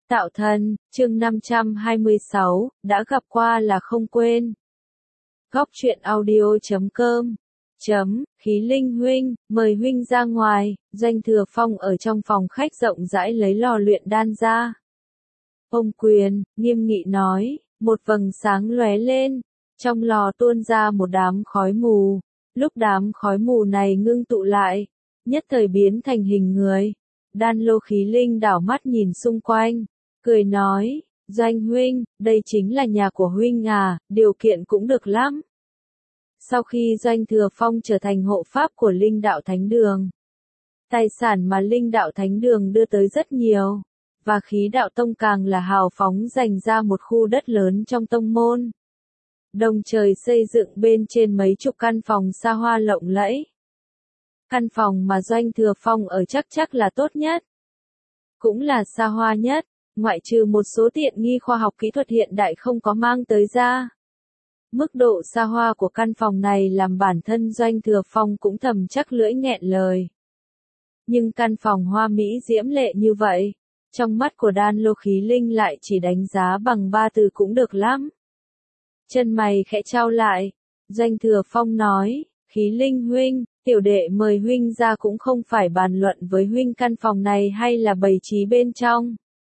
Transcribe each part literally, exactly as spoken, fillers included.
Tạo thân, chương năm trăm hai mươi sáu, đã gặp qua là không quên. Góc truyện audio chấm com chấm, Khí Linh huynh, mời huynh ra ngoài. Doanh Thừa Phong ở trong phòng khách rộng rãi lấy lò luyện đan ra. Ông quyền, nghiêm nghị nói, một vầng sáng lóe lên, trong lò tuôn ra một đám khói mù. Lúc đám khói mù này ngưng tụ lại, nhất thời biến thành hình người. Đan Lô Khí Linh đảo mắt nhìn xung quanh, cười nói, Doanh huynh, đây chính là nhà của huynh à, điều kiện cũng được lắm. Sau khi Doanh Thừa Phong trở thành hộ pháp của Linh Đạo Thánh Đường, tài sản mà Linh Đạo Thánh Đường đưa tới rất nhiều, và Khí Đạo Tông càng là hào phóng dành ra một khu đất lớn trong tông môn. Đồng trời xây dựng bên trên mấy chục căn phòng xa hoa lộng lẫy. Căn phòng mà Doanh Thừa Phong ở chắc chắc là tốt nhất, cũng là xa hoa nhất, ngoại trừ một số tiện nghi khoa học kỹ thuật hiện đại không có mang tới ra. Mức độ xa hoa của căn phòng này làm bản thân Doanh Thừa Phong cũng thầm chắc lưỡi nghẹn lời. Nhưng căn phòng hoa mỹ diễm lệ như vậy, trong mắt của Đan Lô Khí Linh lại chỉ đánh giá bằng ba từ cũng được lắm. Chân mày khẽ chau lại, Doanh Thừa Phong nói, Khí Linh huynh, tiểu đệ mời huynh ra cũng không phải bàn luận với huynh căn phòng này hay là bày trí bên trong.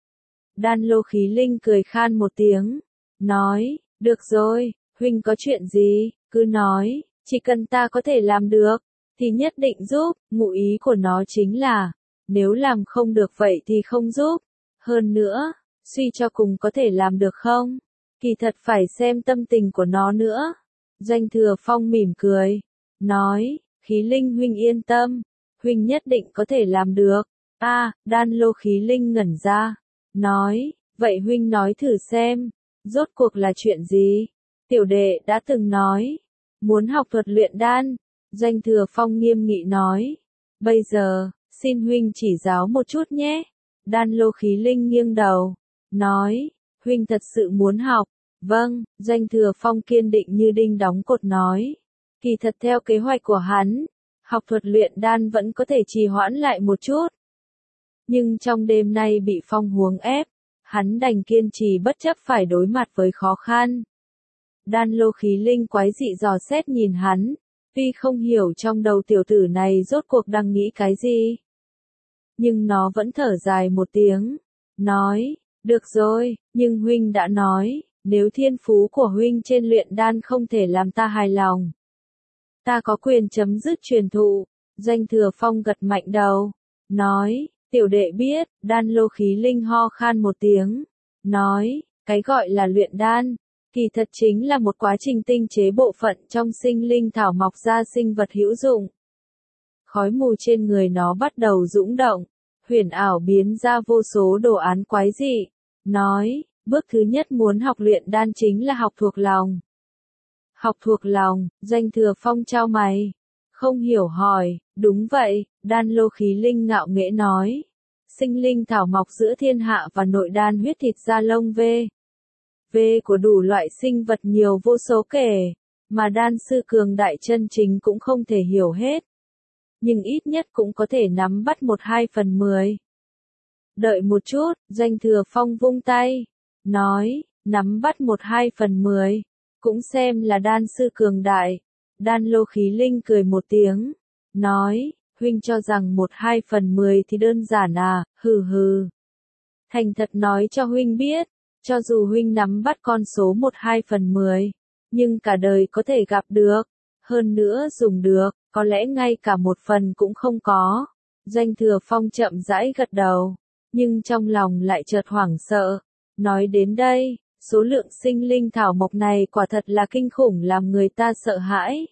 Đan Lô Khí Linh cười khan một tiếng, nói, được rồi, huynh có chuyện gì, cứ nói, chỉ cần ta có thể làm được, thì nhất định giúp. Ngụ ý của nó chính là, nếu làm không được vậy thì không giúp. Hơn nữa, suy cho cùng có thể làm được không? Kỳ thật phải xem tâm tình của nó nữa. Doanh Thừa Phong mỉm cười, nói, Khí Linh huynh yên tâm, huynh nhất định có thể làm được. A, à, Đan Lô Khí Linh ngẩn ra, nói, vậy huynh nói thử xem, rốt cuộc là chuyện gì? Tiểu đệ đã từng nói, muốn học thuật luyện đan. Doanh Thừa Phong nghiêm nghị nói, bây giờ, xin huynh chỉ giáo một chút nhé. Đan Lô Khí Linh nghiêng đầu, nói, huynh thật sự muốn học? Vâng, Doanh Thừa Phong kiên định như đinh đóng cột nói, kỳ thật theo kế hoạch của hắn, học thuật luyện đan vẫn có thể trì hoãn lại một chút. Nhưng trong đêm nay bị phong huống ép, hắn đành kiên trì bất chấp phải đối mặt với khó khăn. Đan Lô Khí Linh quái dị dò xét nhìn hắn, tuy không hiểu trong đầu tiểu tử này rốt cuộc đang nghĩ cái gì. Nhưng nó vẫn thở dài một tiếng, nói, được rồi, nhưng huynh đã nói, nếu thiên phú của huynh trên luyện đan không thể làm ta hài lòng, ta có quyền chấm dứt truyền thụ. Doanh Thừa Phong gật mạnh đầu, nói, tiểu đệ biết. Đan Lô Khí Linh ho khan một tiếng, nói, cái gọi là luyện đan, kỳ thật chính là một quá trình tinh chế bộ phận trong sinh linh thảo mọc ra sinh vật hữu dụng. Khói mù trên người nó bắt đầu dũng động, huyền ảo biến ra vô số đồ án quái dị, nói, bước thứ nhất muốn học luyện đan chính là học thuộc lòng. Học thuộc lòng. Doanh Thừa Phong chau mày, không hiểu hỏi, đúng vậy. Đan Lô Khí Linh ngạo nghễ nói, sinh linh thảo mọc giữa thiên hạ và nội đan huyết thịt da lông vê. Vê của đủ loại sinh vật nhiều vô số kể, mà đan sư cường đại chân chính cũng không thể hiểu hết. Nhưng ít nhất cũng có thể nắm bắt một hai phần mười. Đợi một chút, Doanh Thừa Phong vung tay, nói, nắm bắt một hai phần mười, cũng xem là đan sư cường đại. Đan Lô Khí Linh cười một tiếng, nói, huynh cho rằng một hai phần mười thì đơn giản à, hừ hừ. Thành thật nói cho huynh biết, cho dù huynh nắm bắt con số một hai phần mười, nhưng cả đời có thể gặp được, hơn nữa dùng được, có lẽ ngay cả một phần cũng không có. Doanh Thừa Phong chậm rãi gật đầu, nhưng trong lòng lại chợt hoảng sợ. Nói đến đây, số lượng sinh linh thảo mộc này quả thật là kinh khủng làm người ta sợ hãi.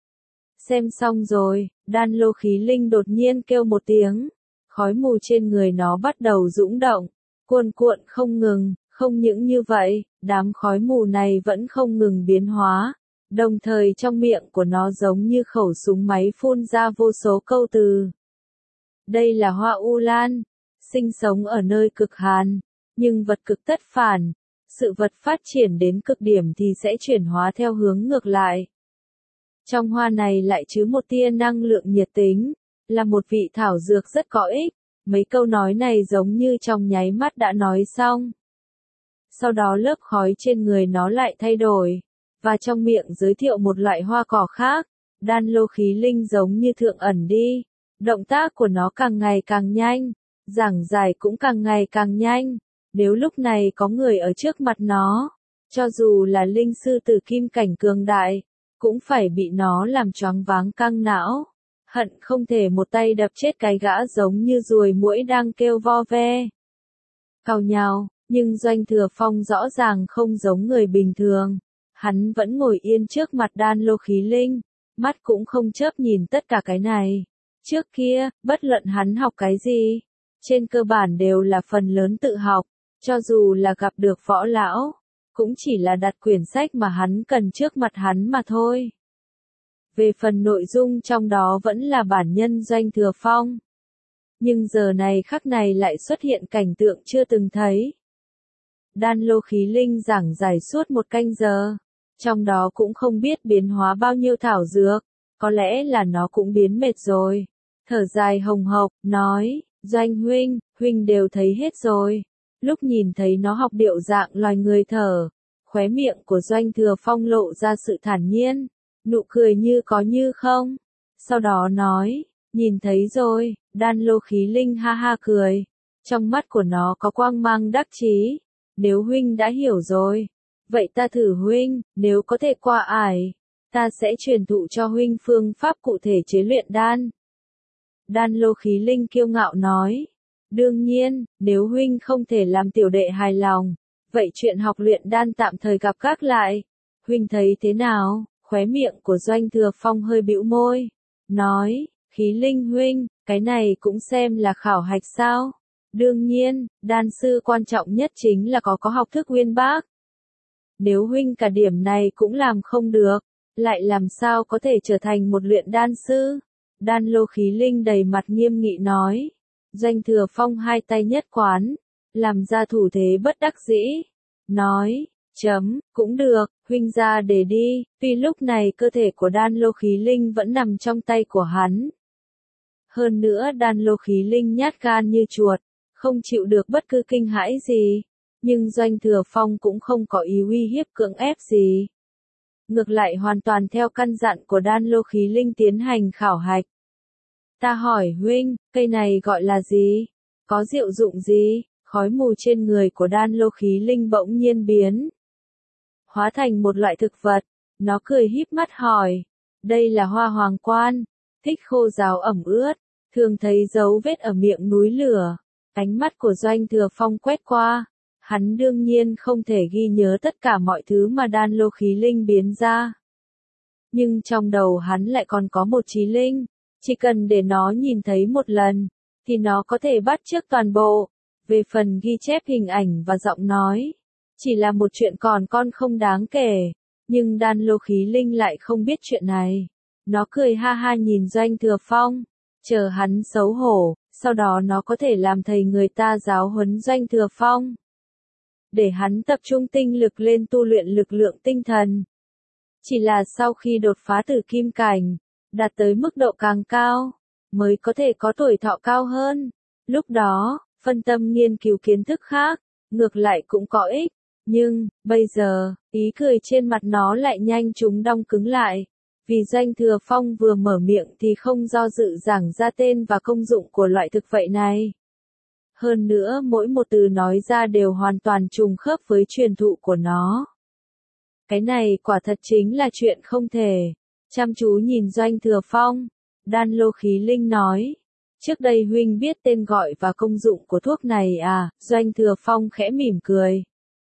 Xem xong rồi, Đan Lô Khí Linh đột nhiên kêu một tiếng, khói mù trên người nó bắt đầu dũng động, cuồn cuộn không ngừng. Không những như vậy, đám khói mù này vẫn không ngừng biến hóa, đồng thời trong miệng của nó giống như khẩu súng máy phun ra vô số câu từ. Đây là hoa u lan, sinh sống ở nơi cực hàn, nhưng vật cực tất phản, sự vật phát triển đến cực điểm thì sẽ chuyển hóa theo hướng ngược lại. Trong hoa này lại chứa một tia năng lượng nhiệt tính, là một vị thảo dược rất có ích, Mấy câu nói này giống như trong nháy mắt đã nói xong. Sau đó lớp khói trên người nó lại thay đổi, và trong miệng giới thiệu một loại hoa cỏ khác. Đan lô khí linh giống như thượng ẩn đi. Động tác của nó càng ngày càng nhanh, giảng giải cũng càng ngày càng nhanh. Nếu lúc này có người ở trước mặt nó, cho dù là linh sư tử kim cảnh cường đại, cũng phải bị nó làm choáng váng căng não. Hận không thể một tay đập chết cái gã giống như ruồi muỗi đang kêu vo ve. Cào nhào, nhưng Doanh Thừa Phong rõ ràng không giống người bình thường. Hắn vẫn ngồi yên trước mặt đan lô khí linh, mắt cũng không chớp nhìn tất cả cái này. Trước kia, bất luận hắn học cái gì, trên cơ bản đều là phần lớn tự học, cho dù là gặp được võ lão, cũng chỉ là đặt quyển sách mà hắn cần trước mặt hắn mà thôi. Về phần nội dung trong đó vẫn là bản nhân Doanh Thừa Phong. Nhưng giờ này khắc này lại xuất hiện cảnh tượng chưa từng thấy. Đan lô khí linh giảng giải suốt một canh giờ, trong đó cũng không biết biến hóa bao nhiêu thảo dược, có lẽ là nó cũng biến mệt rồi. Thở dài hồng hộc, nói, Doanh huynh, huynh đều thấy hết rồi. Lúc nhìn thấy nó học điệu dạng loài người thở, khóe miệng của Doanh Thừa Phong lộ ra sự thản nhiên, nụ cười như có như không. Sau đó nói, nhìn thấy rồi, đan lô khí linh ha ha cười. Trong mắt của nó có quang mang đắc chí. Nếu huynh đã hiểu rồi, vậy ta thử huynh, nếu có thể qua ải, ta sẽ truyền thụ cho huynh phương pháp cụ thể chế luyện đan. Đan lô khí linh kiêu ngạo nói, đương nhiên, nếu huynh không thể làm tiểu đệ hài lòng, vậy chuyện học luyện đan tạm thời gặp gác lại. Huynh thấy thế nào? Khóe miệng của Doanh Thừa Phong hơi bĩu môi, nói, khí linh huynh, cái này cũng xem là khảo hạch sao? Đương nhiên, đan sư quan trọng nhất chính là có có học thức uyên bác. Nếu huynh cả điểm này cũng làm không được, lại làm sao có thể trở thành một luyện đan sư? Đan lô khí linh đầy mặt nghiêm nghị nói. Doanh Thừa Phong hai tay nhất quán, làm ra thủ thế bất đắc dĩ. Nói, chấm, cũng được, huynh ra để đi, tuy lúc này cơ thể của đan lô khí linh vẫn nằm trong tay của hắn. Hơn nữa đan lô khí linh nhát gan như chuột, không chịu được bất cứ kinh hãi gì. Nhưng Doanh Thừa Phong cũng không có ý uy hiếp cưỡng ép gì. Ngược lại hoàn toàn theo căn dặn của đan lô khí linh tiến hành khảo hạch. Ta hỏi huynh, cây này gọi là gì? Có diệu dụng gì? Khói mù trên người của đan lô khí linh bỗng nhiên biến hóa thành một loại thực vật. Nó cười híp mắt hỏi. Đây là hoa hoàng quan, thích khô ráo ẩm ướt, thường thấy dấu vết ở miệng núi lửa. Ánh mắt của Doanh Thừa Phong quét qua. Hắn đương nhiên không thể ghi nhớ tất cả mọi thứ mà đan lô khí linh biến ra. Nhưng trong đầu hắn lại còn có một trí linh. Chỉ cần để nó nhìn thấy một lần, thì nó có thể bắt chước toàn bộ. Về phần ghi chép hình ảnh và giọng nói, chỉ là một chuyện còn con không đáng kể. Nhưng đan lô khí linh lại không biết chuyện này. Nó cười ha ha nhìn Doanh Thừa Phong, chờ hắn xấu hổ, sau đó nó có thể làm thầy người ta giáo huấn Doanh Thừa Phong. Để hắn tập trung tinh lực lên tu luyện lực lượng tinh thần. Chỉ là sau khi đột phá từ kim cảnh, đạt tới mức độ càng cao, mới có thể có tuổi thọ cao hơn. Lúc đó, phân tâm nghiên cứu kiến thức khác, ngược lại cũng có ích. Nhưng, bây giờ, ý cười trên mặt nó lại nhanh chóng đong cứng lại. Vì Doanh Thừa Phong vừa mở miệng thì không do dự giảng ra tên và công dụng của loại thực vậy này. Hơn nữa mỗi một từ nói ra đều hoàn toàn trùng khớp với truyền thụ của nó. Cái này quả thật chính là chuyện không thể. Chăm chú nhìn Doanh Thừa Phong, đan lô khí linh nói. Trước đây huynh biết tên gọi và công dụng của thuốc này à? Doanh Thừa Phong khẽ mỉm cười.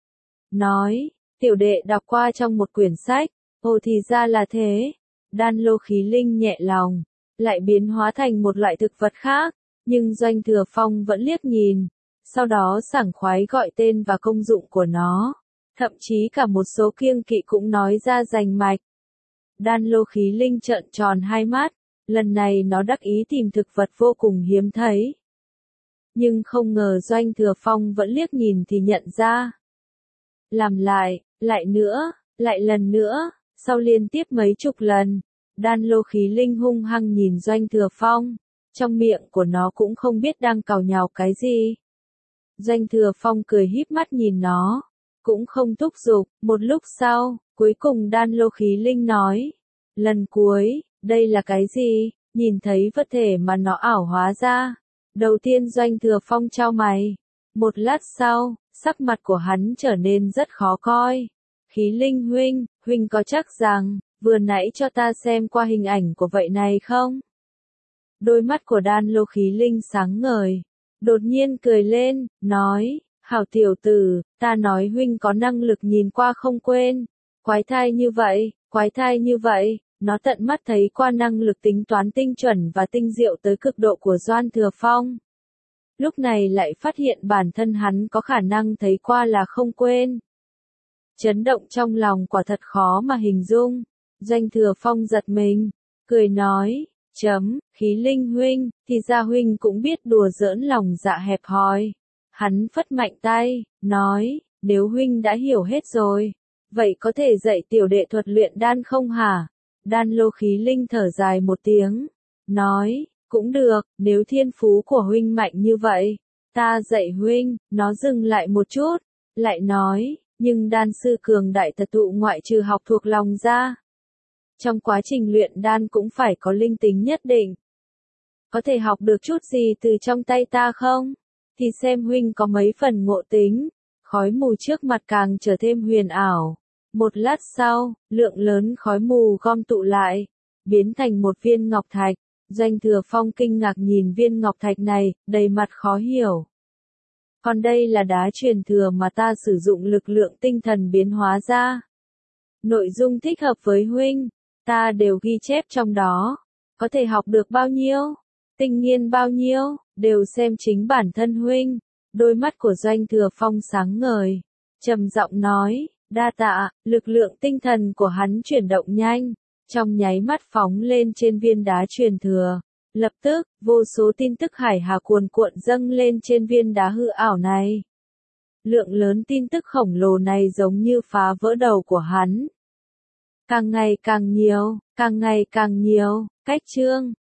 Nói, tiểu đệ đọc qua trong một quyển sách. Ồ thì ra là thế. Đan lô khí linh nhẹ lòng, lại biến hóa thành một loại thực vật khác. Nhưng Doanh Thừa Phong vẫn liếc nhìn, sau đó sảng khoái gọi tên và công dụng của nó. Thậm chí cả một số kiêng kỵ cũng nói ra rành mạch. Đan lô khí linh trợn tròn hai mắt, lần này nó đắc ý tìm thực vật vô cùng hiếm thấy. Nhưng không ngờ Doanh Thừa Phong vẫn liếc nhìn thì nhận ra. Làm lại, lại nữa, lại lần nữa, sau liên tiếp mấy chục lần, đan lô khí linh hung hăng nhìn Doanh Thừa Phong. trong miệng của nó cũng không biết đang càu nhàu cái gì. Doanh Thừa Phong cười híp mắt nhìn nó, cũng không thúc giục, một lúc sau, cuối cùng Đan Lô Khí Linh nói, lần cuối, đây là cái gì, nhìn thấy vật thể mà nó ảo hóa ra. Đầu tiên Doanh Thừa Phong chau mày, một lát sau, sắc mặt của hắn trở nên rất khó coi. Khí Linh huynh, huynh có chắc rằng, vừa nãy cho ta xem qua hình ảnh của vậy này không? Đôi mắt của Đan Lô Khí Linh sáng ngời, đột nhiên cười lên, nói, hảo tiểu tử, ta nói huynh có năng lực nhìn qua không quên. Quái thai như vậy, quái thai như vậy, nó tận mắt thấy qua năng lực tính toán tinh chuẩn và tinh diệu tới cực độ của Doan Thừa Phong. Lúc này lại phát hiện bản thân hắn có khả năng thấy qua là không quên. Chấn động trong lòng quả thật khó mà hình dung. Doanh Thừa Phong giật mình, cười nói, chấm, Khí Linh huynh, thì ra huynh cũng biết đùa giỡn lòng dạ hẹp hòi. Hắn phất mạnh tay, nói, nếu huynh đã hiểu hết rồi, vậy có thể dạy tiểu đệ thuật luyện đan không hả? Đan Lô Khí Linh thở dài một tiếng, nói, cũng được, nếu thiên phú của huynh mạnh như vậy, ta dạy huynh. Nó dừng lại một chút, lại nói, nhưng đan sư cường đại thật tụ ngoại trừ học thuộc lòng ra. Trong quá trình luyện đan cũng phải có linh tính nhất định. Có thể học được chút gì từ trong tay ta không? Thì xem huynh có mấy phần ngộ tính. Khói mù trước mặt càng trở thêm huyền ảo. Một lát sau, lượng lớn khói mù gom tụ lại, biến thành một viên ngọc thạch. Doanh Thừa Phong kinh ngạc nhìn viên ngọc thạch này, đầy mặt khó hiểu. Còn đây là đá truyền thừa mà ta sử dụng lực lượng tinh thần biến hóa ra. Nội dung thích hợp với huynh, ta đều ghi chép trong đó. Có thể học được bao nhiêu, tinh nghiên bao nhiêu, đều xem chính bản thân huynh. Đôi mắt của Doanh Thừa Phong sáng ngời, trầm giọng nói, đa tạ. Lực lượng tinh thần của hắn chuyển động nhanh, trong nháy mắt phóng lên trên viên đá truyền thừa. Lập tức, vô số tin tức hải hà cuồn cuộn dâng lên trên viên đá hư ảo này. Lượng lớn tin tức khổng lồ này giống như phá vỡ đầu của hắn. Càng ngày càng nhiều, càng ngày càng nhiều, cách chương.